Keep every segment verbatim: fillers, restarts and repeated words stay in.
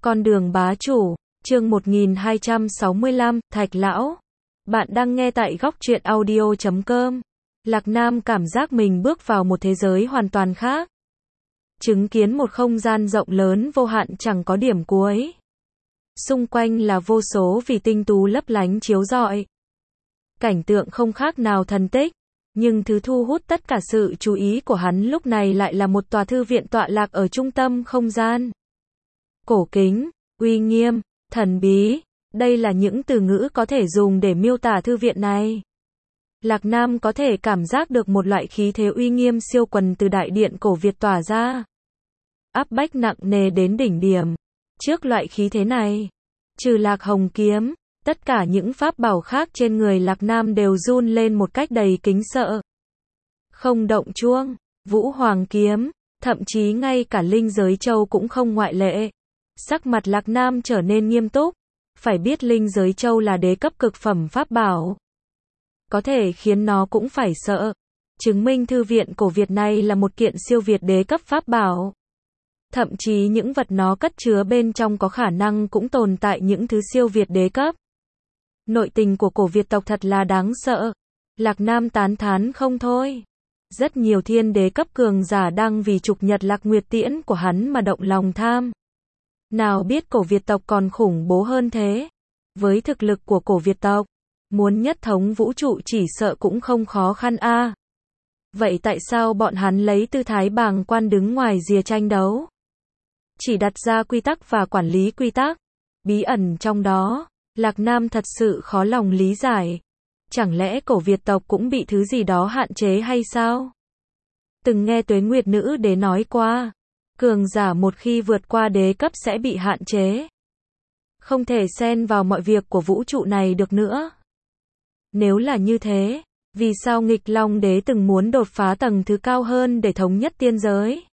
Con đường bá chủ, chương một nghìn hai trăm sáu mươi lăm, Thạch Lão. Bạn đang nghe tại góc truyện audio chấm com. Lạc Nam cảm giác mình bước vào một thế giới hoàn toàn khác. Chứng kiến một không gian rộng lớn vô hạn chẳng có điểm cuối. Xung quanh là vô số vì tinh tú lấp lánh chiếu rọi. Cảnh tượng không khác nào thần tích. Nhưng thứ thu hút tất cả sự chú ý của hắn lúc này lại là một tòa thư viện tọa lạc ở trung tâm không gian. Cổ kính, uy nghiêm, thần bí, đây là những từ ngữ có thể dùng để miêu tả thư viện này. Lạc Nam có thể cảm giác được một loại khí thế uy nghiêm siêu quần từ đại điện cổ Việt tỏa ra. Áp bách nặng nề đến đỉnh điểm. Trước loại khí thế này, trừ Lạc Hồng kiếm, tất cả những pháp bảo khác trên người Lạc Nam đều run lên một cách đầy kính sợ. Không động chuông, Vũ Hoàng kiếm, thậm chí ngay cả Linh Giới Châu cũng không ngoại lệ. Sắc mặt Lạc Nam trở nên nghiêm túc. Phải biết Linh Giới Châu là đế cấp cực phẩm pháp bảo. Có thể khiến nó cũng phải sợ. Chứng minh thư viện cổ Việt này là một kiện siêu việt đế cấp pháp bảo. Thậm chí những vật nó cất chứa bên trong có khả năng cũng tồn tại những thứ siêu việt đế cấp. Nội tình của cổ Việt tộc thật là đáng sợ. Lạc Nam tán thán không thôi. Rất nhiều thiên đế cấp cường giả đang vì trục nhật Lạc Nguyệt Tiễn của hắn mà động lòng tham. Nào biết cổ Việt tộc còn khủng bố hơn thế. Với thực lực của cổ Việt tộc, muốn nhất thống vũ trụ chỉ sợ cũng không khó khăn a. À. Vậy tại sao bọn hắn lấy tư thái bàng quan đứng ngoài rìa tranh đấu? Chỉ đặt ra quy tắc và quản lý quy tắc. Bí ẩn trong đó, Lạc Nam thật sự khó lòng lý giải. Chẳng lẽ cổ Việt tộc cũng bị thứ gì đó hạn chế hay sao? Từng nghe Tuế Nguyệt Nữ Đế nói qua. Cường giả một khi vượt qua đế cấp sẽ bị hạn chế. Không thể xen vào mọi việc của vũ trụ này được nữa. Nếu là như thế, vì sao Nghịch Long Đế từng muốn đột phá tầng thứ cao hơn để thống nhất tiên giới?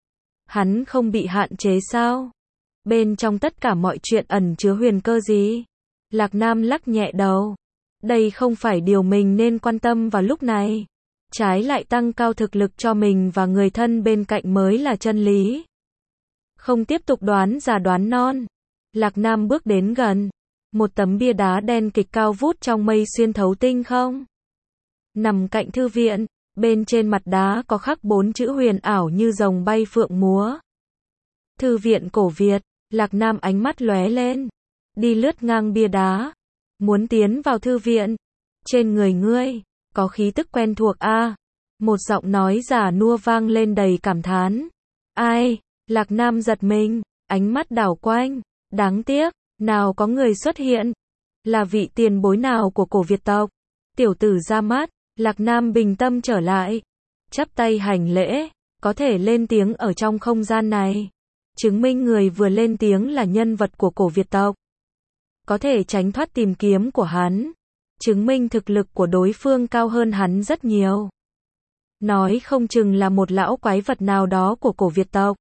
Hắn không bị hạn chế sao? Bên trong tất cả mọi chuyện ẩn chứa huyền cơ gì? Lạc Nam lắc nhẹ đầu. Đây không phải điều mình nên quan tâm vào lúc này. Trái lại tăng cao thực lực cho mình và người thân bên cạnh mới là chân lý. Không tiếp tục đoán già đoán non. Lạc Nam bước đến gần. Một tấm bia đá đen kịch cao vút trong mây xuyên thấu tinh không. Nằm cạnh thư viện, bên trên mặt đá có khắc bốn chữ huyền ảo như rồng bay phượng múa. Thư viện cổ Việt, Lạc Nam ánh mắt lóe lên. Đi lướt ngang bia đá. Muốn tiến vào thư viện. Trên người ngươi có khí tức quen thuộc a. À. Một giọng nói già nua vang lên đầy cảm thán. Ai? Lạc Nam giật mình, ánh mắt đảo quanh. Đáng tiếc, nào có người xuất hiện. Là vị tiền bối nào của cổ Việt tộc? Tiểu tử ra mắt, Lạc Nam bình tâm trở lại. Chắp tay hành lễ, có thể lên tiếng ở trong không gian này. Chứng minh người vừa lên tiếng là nhân vật của cổ Việt tộc. Có thể tránh thoát tìm kiếm của hắn. Chứng minh thực lực của đối phương cao hơn hắn rất nhiều. Nói không chừng là một lão quái vật nào đó của cổ Việt tộc.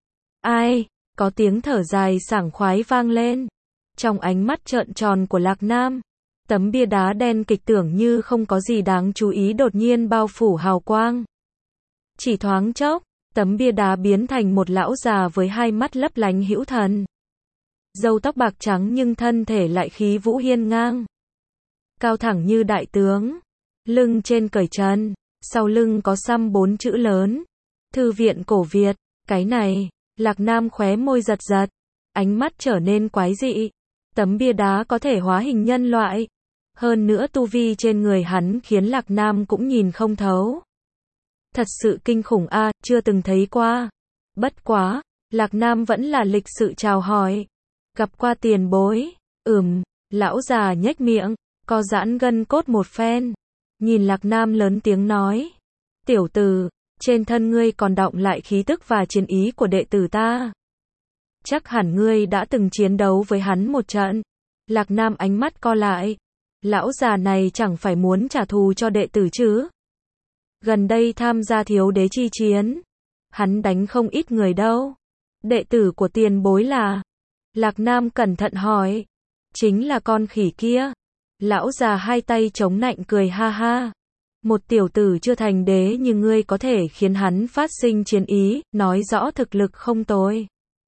Ai? Có tiếng thở dài sảng khoái vang lên. Trong ánh mắt trợn tròn của Lạc Nam, tấm bia đá đen kịch tưởng như không có gì đáng chú ý đột nhiên bao phủ hào quang. Chỉ thoáng chốc, tấm bia đá biến thành một lão già với hai mắt lấp lánh hữu thần. Râu tóc bạc trắng nhưng thân thể lại khí vũ hiên ngang. Cao thẳng như đại tướng. Lưng trên cởi trần. Sau lưng có xăm bốn chữ lớn. Thư viện cổ Việt. Cái này, Lạc Nam khóe môi giật giật. Ánh mắt trở nên quái dị. Tấm bia đá có thể hóa hình nhân loại. Hơn nữa tu vi trên người hắn khiến Lạc Nam cũng nhìn không thấu. Thật sự kinh khủng a, à, chưa từng thấy qua. Bất quá, Lạc Nam vẫn là lịch sự chào hỏi. Gặp qua tiền bối. Ừm, lão già nhếch miệng, co giãn gân cốt một phen. Nhìn Lạc Nam lớn tiếng nói. Tiểu tử, trên thân ngươi còn đọng lại khí tức và chiến ý của đệ tử ta. Chắc hẳn ngươi đã từng chiến đấu với hắn một trận. Lạc Nam ánh mắt co lại. Lão già này chẳng phải muốn trả thù cho đệ tử chứ. Gần đây tham gia thiếu đế chi chiến. Hắn đánh không ít người đâu. Đệ tử của tiền bối là... Lạc Nam cẩn thận hỏi. Chính là con khỉ kia. Lão già hai tay chống nạnh cười ha ha. Một tiểu tử chưa thành đế như ngươi có thể khiến hắn phát sinh chiến ý, nói rõ thực lực không tồi.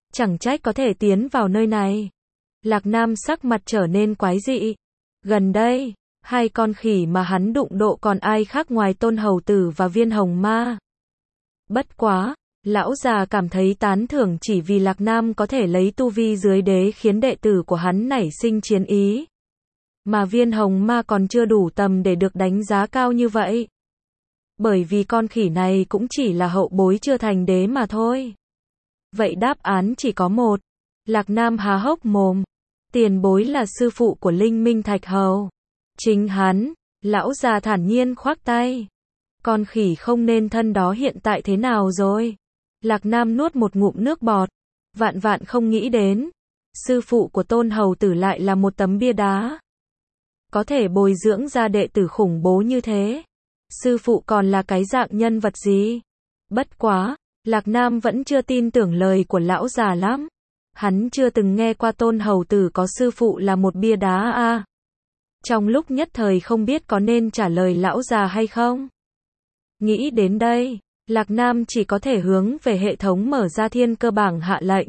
Chẳng trách có thể tiến vào nơi này. Lạc Nam sắc mặt trở nên quái dị. Gần đây, hai con khỉ mà hắn đụng độ còn ai khác ngoài Tôn Hầu Tử và Viên Hồng Ma. Bất quá, lão già cảm thấy tán thưởng chỉ vì Lạc Nam có thể lấy tu vi dưới đế khiến đệ tử của hắn nảy sinh chiến ý. Mà Viên Hồng Ma còn chưa đủ tầm để được đánh giá cao như vậy. Bởi vì con khỉ này cũng chỉ là hậu bối chưa thành đế mà thôi. Vậy đáp án chỉ có một. Lạc Nam há hốc mồm. Tiền bối là sư phụ của Linh Minh Thạch Hầu. Chính hắn, lão già thản nhiên khoác tay. Con khỉ không nên thân đó hiện tại thế nào rồi? Lạc Nam nuốt một ngụm nước bọt. Vạn vạn không nghĩ đến. Sư phụ của Tôn Hầu Tử lại là một tấm bia đá. Có thể bồi dưỡng ra đệ tử khủng bố như thế. Sư phụ còn là cái dạng nhân vật gì? Bất quá, Lạc Nam vẫn chưa tin tưởng lời của lão già lắm. Hắn chưa từng nghe qua Tôn Hầu Tử có sư phụ là một bia đá a. À. Trong lúc nhất thời không biết có nên trả lời lão già hay không. Nghĩ đến đây, Lạc Nam chỉ có thể hướng về hệ thống mở ra thiên cơ bảng hạ lệnh.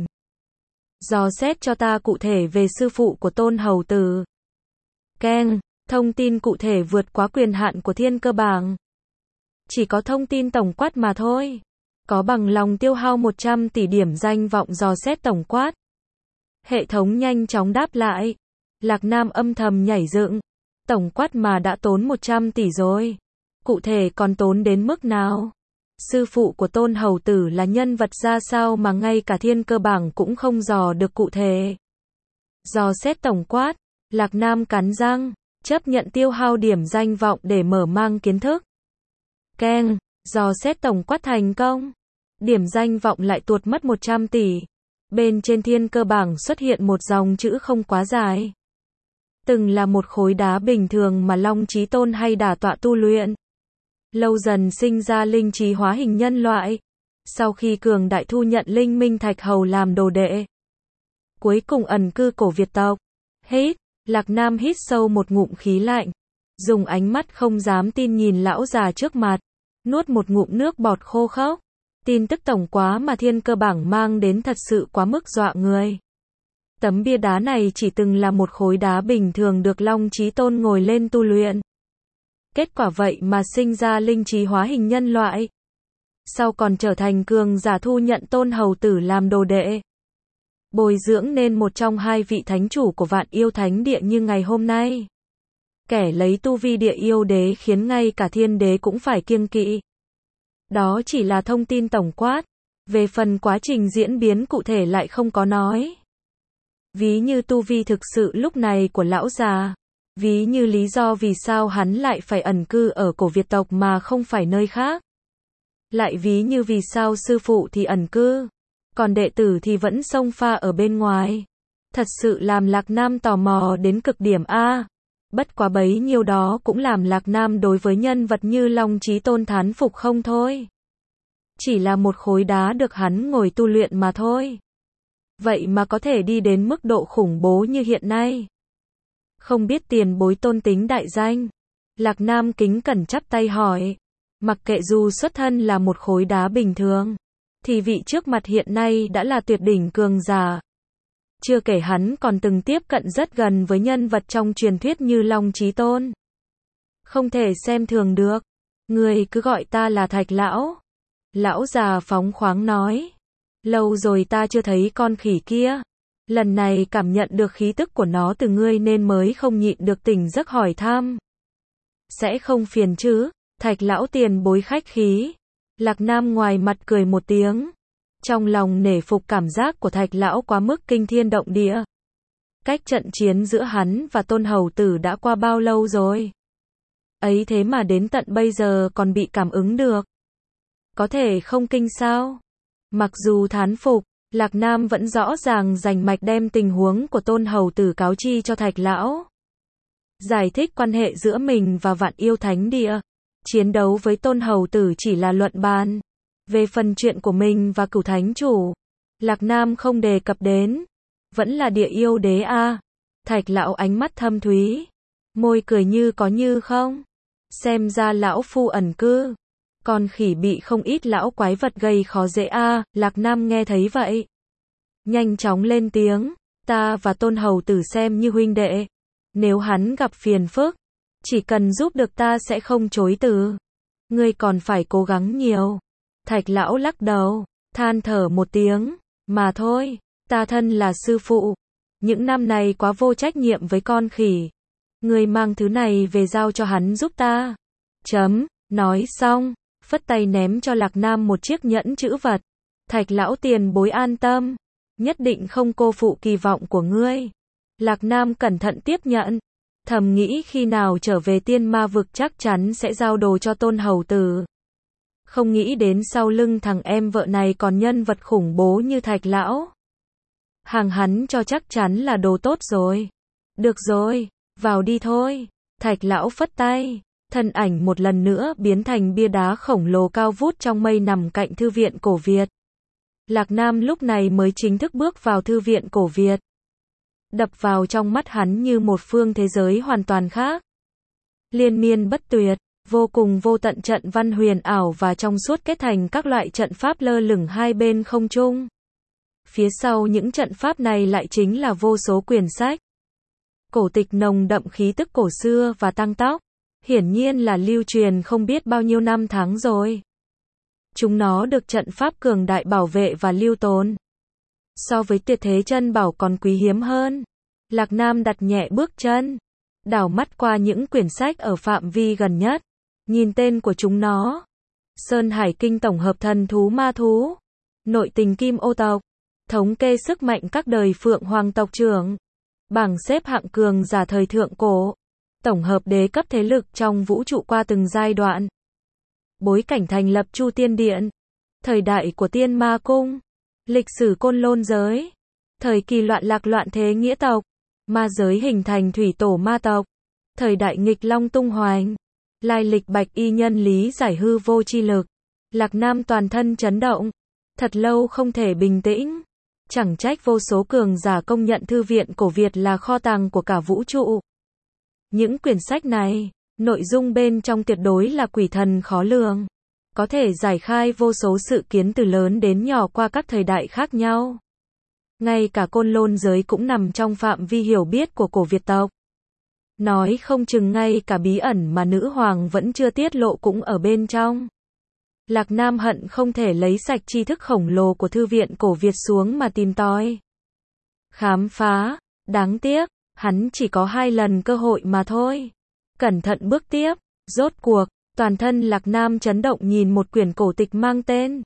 Dò xét cho ta cụ thể về sư phụ của Tôn Hầu Tử. Keng, thông tin cụ thể vượt quá quyền hạn của thiên cơ bảng. Chỉ có thông tin tổng quát mà thôi. Có bằng lòng tiêu hao một trăm tỷ điểm danh vọng dò xét tổng quát. Hệ thống nhanh chóng đáp lại. Lạc Nam âm thầm nhảy dựng. Tổng quát mà đã tốn một trăm tỷ rồi. Cụ thể còn tốn đến mức nào? Sư phụ của Tôn Hầu Tử là nhân vật ra sao mà ngay cả thiên cơ bảng cũng không dò được cụ thể. Dò xét tổng quát. Lạc Nam cắn răng. Chấp nhận tiêu hao điểm danh vọng để mở mang kiến thức. Keng, dò xét tổng quát thành công. Điểm danh vọng lại tuột mất một trăm tỷ. Bên trên thiên cơ bảng xuất hiện một dòng chữ không quá dài. Từng là một khối đá bình thường mà Long Chí Tôn hay đả tọa tu luyện. Lâu dần sinh ra linh trí hóa hình nhân loại. Sau khi cường đại thu nhận Linh Minh Thạch Hầu làm đồ đệ. Cuối cùng ẩn cư cổ Việt tộc. Hít, Lạc Nam hít sâu một ngụm khí lạnh. Dùng ánh mắt không dám tin nhìn lão già trước mặt. Nuốt một ngụm nước bọt khô khốc. Tin tức tổng quá mà thiên cơ bảng mang đến thật sự quá mức dọa người. Tấm bia đá này chỉ từng là một khối đá bình thường được Long Chí Tôn ngồi lên tu luyện. Kết quả vậy mà sinh ra linh trí hóa hình nhân loại. Sau còn trở thành cường giả thu nhận Tôn Hầu Tử làm đồ đệ. Bồi dưỡng nên một trong hai vị thánh chủ của Vạn Yêu Thánh Địa như ngày hôm nay. Kẻ lấy tu vi địa yêu đế khiến ngay cả thiên đế cũng phải kiêng kỵ. Đó chỉ là thông tin tổng quát. Về phần quá trình diễn biến cụ thể lại không có nói. Ví như tu vi thực sự lúc này của lão già. Ví như lý do vì sao hắn lại phải ẩn cư ở cổ Việt tộc mà không phải nơi khác. Lại ví như vì sao sư phụ thì ẩn cư. Còn đệ tử thì vẫn xông pha ở bên ngoài. Thật sự làm Lạc Nam tò mò đến cực điểm a. Bất quá bấy nhiêu đó cũng làm Lạc Nam đối với nhân vật như Long Chí Tôn thán phục không thôi. Chỉ là một khối đá được hắn ngồi tu luyện mà thôi. Vậy mà có thể đi đến mức độ khủng bố như hiện nay. Không biết tiền bối tôn tính đại danh. Lạc Nam kính cẩn chắp tay hỏi. Mặc kệ dù xuất thân là một khối đá bình thường. Thì vị trước mặt hiện nay đã là tuyệt đỉnh cường giả. Chưa kể hắn còn từng tiếp cận rất gần với nhân vật trong truyền thuyết như Long Chí Tôn. Không thể xem thường được. Người cứ gọi ta là Thạch Lão. Lão già phóng khoáng nói. Lâu rồi ta chưa thấy con khỉ kia. Lần này cảm nhận được khí tức của nó từ ngươi nên mới không nhịn được tỉnh giấc hỏi thăm. Sẽ không phiền chứ? Thạch Lão tiền bối khách khí. Lạc Nam ngoài mặt cười một tiếng. Trong lòng nể phục cảm giác của Thạch Lão quá mức kinh thiên động địa. Cách trận chiến giữa hắn và Tôn Hầu Tử đã qua bao lâu rồi? Ấy thế mà đến tận bây giờ còn bị cảm ứng được. Có thể không kinh sao? Mặc dù thán phục, Lạc Nam vẫn rõ ràng rành mạch đem tình huống của Tôn Hầu Tử cáo chi cho Thạch Lão. Giải thích quan hệ giữa mình và Vạn Yêu Thánh Địa. Chiến đấu với Tôn Hầu Tử chỉ là luận bàn. Về phần chuyện của mình và Cửu Thánh Chủ, Lạc Nam không đề cập đến. Vẫn là địa yêu đế a. À. Thạch Lão ánh mắt thâm thúy. Môi cười như có như không. Xem ra lão phu ẩn cư. Còn khỉ bị không ít lão quái vật gây khó dễ a. À. Lạc Nam nghe thấy vậy. nhanh chóng lên tiếng, ta và Tôn hầu tử xem như huynh đệ. Nếu hắn gặp phiền phức, chỉ cần giúp được ta sẽ không chối từ. Ngươi còn phải cố gắng nhiều. Thạch lão lắc đầu, than thở một tiếng, mà thôi, ta thân là sư phụ. Những năm này quá vô trách nhiệm với con khỉ. Ngươi mang thứ này về giao cho hắn giúp ta. Chấm, nói xong, phất tay ném cho Lạc Nam một chiếc nhẫn chữ vật. Thạch lão tiền bối an tâm, nhất định không cô phụ kỳ vọng của ngươi. Lạc Nam cẩn thận tiếp nhận, thầm nghĩ khi nào trở về tiên ma vực chắc chắn sẽ giao đồ cho Tôn hầu tử. Không nghĩ đến sau lưng thằng em vợ này còn nhân vật khủng bố như Thạch lão. Hàng hắn cho chắc chắn là đồ tốt rồi. Được rồi, vào đi thôi. Thạch lão phất tay, thân ảnh một lần nữa biến thành bia đá khổng lồ cao vút trong mây nằm cạnh thư viện cổ Việt. Lạc Nam lúc này mới chính thức bước vào thư viện cổ Việt. Đập vào trong mắt hắn như một phương thế giới hoàn toàn khác. Liên miên bất tuyệt, vô cùng vô tận trận văn huyền ảo và trong suốt kết thành các loại trận pháp lơ lửng hai bên không trung. Phía sau những trận pháp này lại chính là vô số quyển sách. Cổ tịch nồng đậm khí tức cổ xưa và tăng tóc. Hiển nhiên là lưu truyền không biết bao nhiêu năm tháng rồi. Chúng nó được trận pháp cường đại bảo vệ và lưu tồn. So với tuyệt thế chân bảo còn quý hiếm hơn. Lạc Nam đặt nhẹ bước chân, đảo mắt qua những quyển sách ở phạm vi gần nhất. Nhìn tên của chúng nó. Sơn Hải Kinh tổng hợp thần thú ma thú. Nội tình Kim Ô tộc. Thống kê sức mạnh các đời Phượng Hoàng tộc trưởng. Bảng xếp hạng cường giả thời thượng cổ. Tổng hợp đế cấp thế lực trong vũ trụ qua từng giai đoạn. Bối cảnh thành lập Chu Tiên Điện. Thời đại của Tiên Ma Cung. Lịch sử Côn Lôn giới. Thời kỳ loạn lạc loạn thế nghĩa tộc. Ma giới hình thành thủy tổ ma tộc. Thời đại nghịch long tung hoành. Lai lịch bạch y nhân lý giải hư vô chi lực. Lạc Nam toàn thân chấn động. Thật lâu không thể bình tĩnh. Chẳng trách vô số cường giả công nhận thư viện cổ Việt là kho tàng của cả vũ trụ. Những quyển sách này, nội dung bên trong tuyệt đối là quỷ thần khó lường. Có thể giải khai vô số sự kiến từ lớn đến nhỏ qua các thời đại khác nhau. Ngay cả Côn Lôn giới cũng nằm trong phạm vi hiểu biết của cổ Việt tộc. Nói không chừng ngay cả bí ẩn mà nữ hoàng vẫn chưa tiết lộ cũng ở bên trong. Lạc Nam hận không thể lấy sạch tri thức khổng lồ của thư viện cổ Việt xuống mà tìm tòi. Khám phá, đáng tiếc, hắn chỉ có hai lần cơ hội mà thôi. Cẩn thận bước tiếp, rốt cuộc, toàn thân Lạc Nam chấn động nhìn một quyển cổ tịch mang tên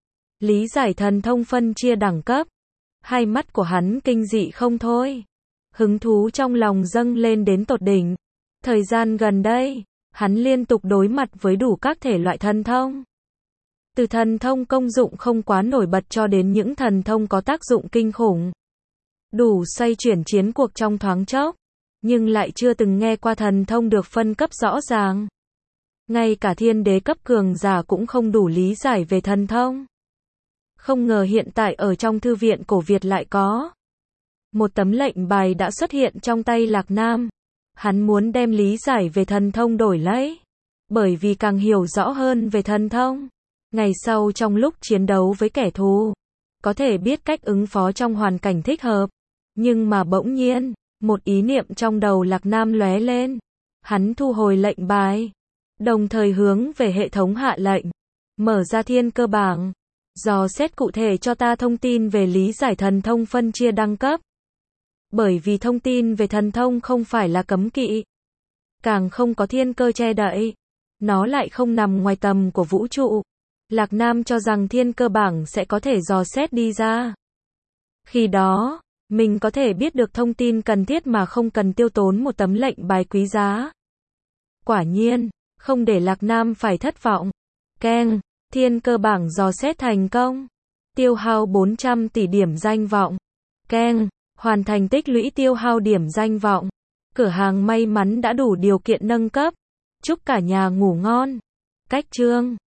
Lý giải thần thông phân chia đẳng cấp. Hai mắt của hắn kinh dị không thôi. Hứng thú trong lòng dâng lên đến tột đỉnh. Thời gian gần đây, hắn liên tục đối mặt với đủ các thể loại thần thông. Từ thần thông công dụng không quá nổi bật cho đến những thần thông có tác dụng kinh khủng. Đủ xoay chuyển chiến cuộc trong thoáng chốc. Nhưng lại chưa từng nghe qua thần thông được phân cấp rõ ràng. Ngay cả thiên đế cấp cường giả cũng không đủ lý giải về thần thông. Không ngờ hiện tại ở trong thư viện cổ Việt lại có. Một tấm lệnh bài đã xuất hiện trong tay Lạc Nam. Hắn muốn đem lý giải về thần thông đổi lấy. Bởi vì càng hiểu rõ hơn về thần thông, ngày sau trong lúc chiến đấu với kẻ thù, có thể biết cách ứng phó trong hoàn cảnh thích hợp. Nhưng mà bỗng nhiên, một ý niệm trong đầu Lạc Nam lóe lên. Hắn thu hồi lệnh bài, đồng thời hướng về hệ thống hạ lệnh. Mở ra thiên cơ bảng. Dò xét cụ thể cho ta thông tin về lý giải thần thông phân chia đẳng cấp. Bởi vì thông tin về thần thông không phải là cấm kỵ. Càng không có thiên cơ che đậy. Nó lại không nằm ngoài tầm của vũ trụ. Lạc Nam cho rằng thiên cơ bảng sẽ có thể dò xét đi ra. Khi đó, mình có thể biết được thông tin cần thiết mà không cần tiêu tốn một tấm lệnh bài quý giá. Quả nhiên, không để Lạc Nam phải thất vọng. Keng, thiên cơ bảng dò xét thành công. Tiêu hao bốn trăm tỷ điểm danh vọng. Keng, hoàn thành tích lũy tiêu hao điểm danh vọng. Cửa hàng may mắn đã đủ điều kiện nâng cấp. Chúc cả nhà ngủ ngon. Cách chương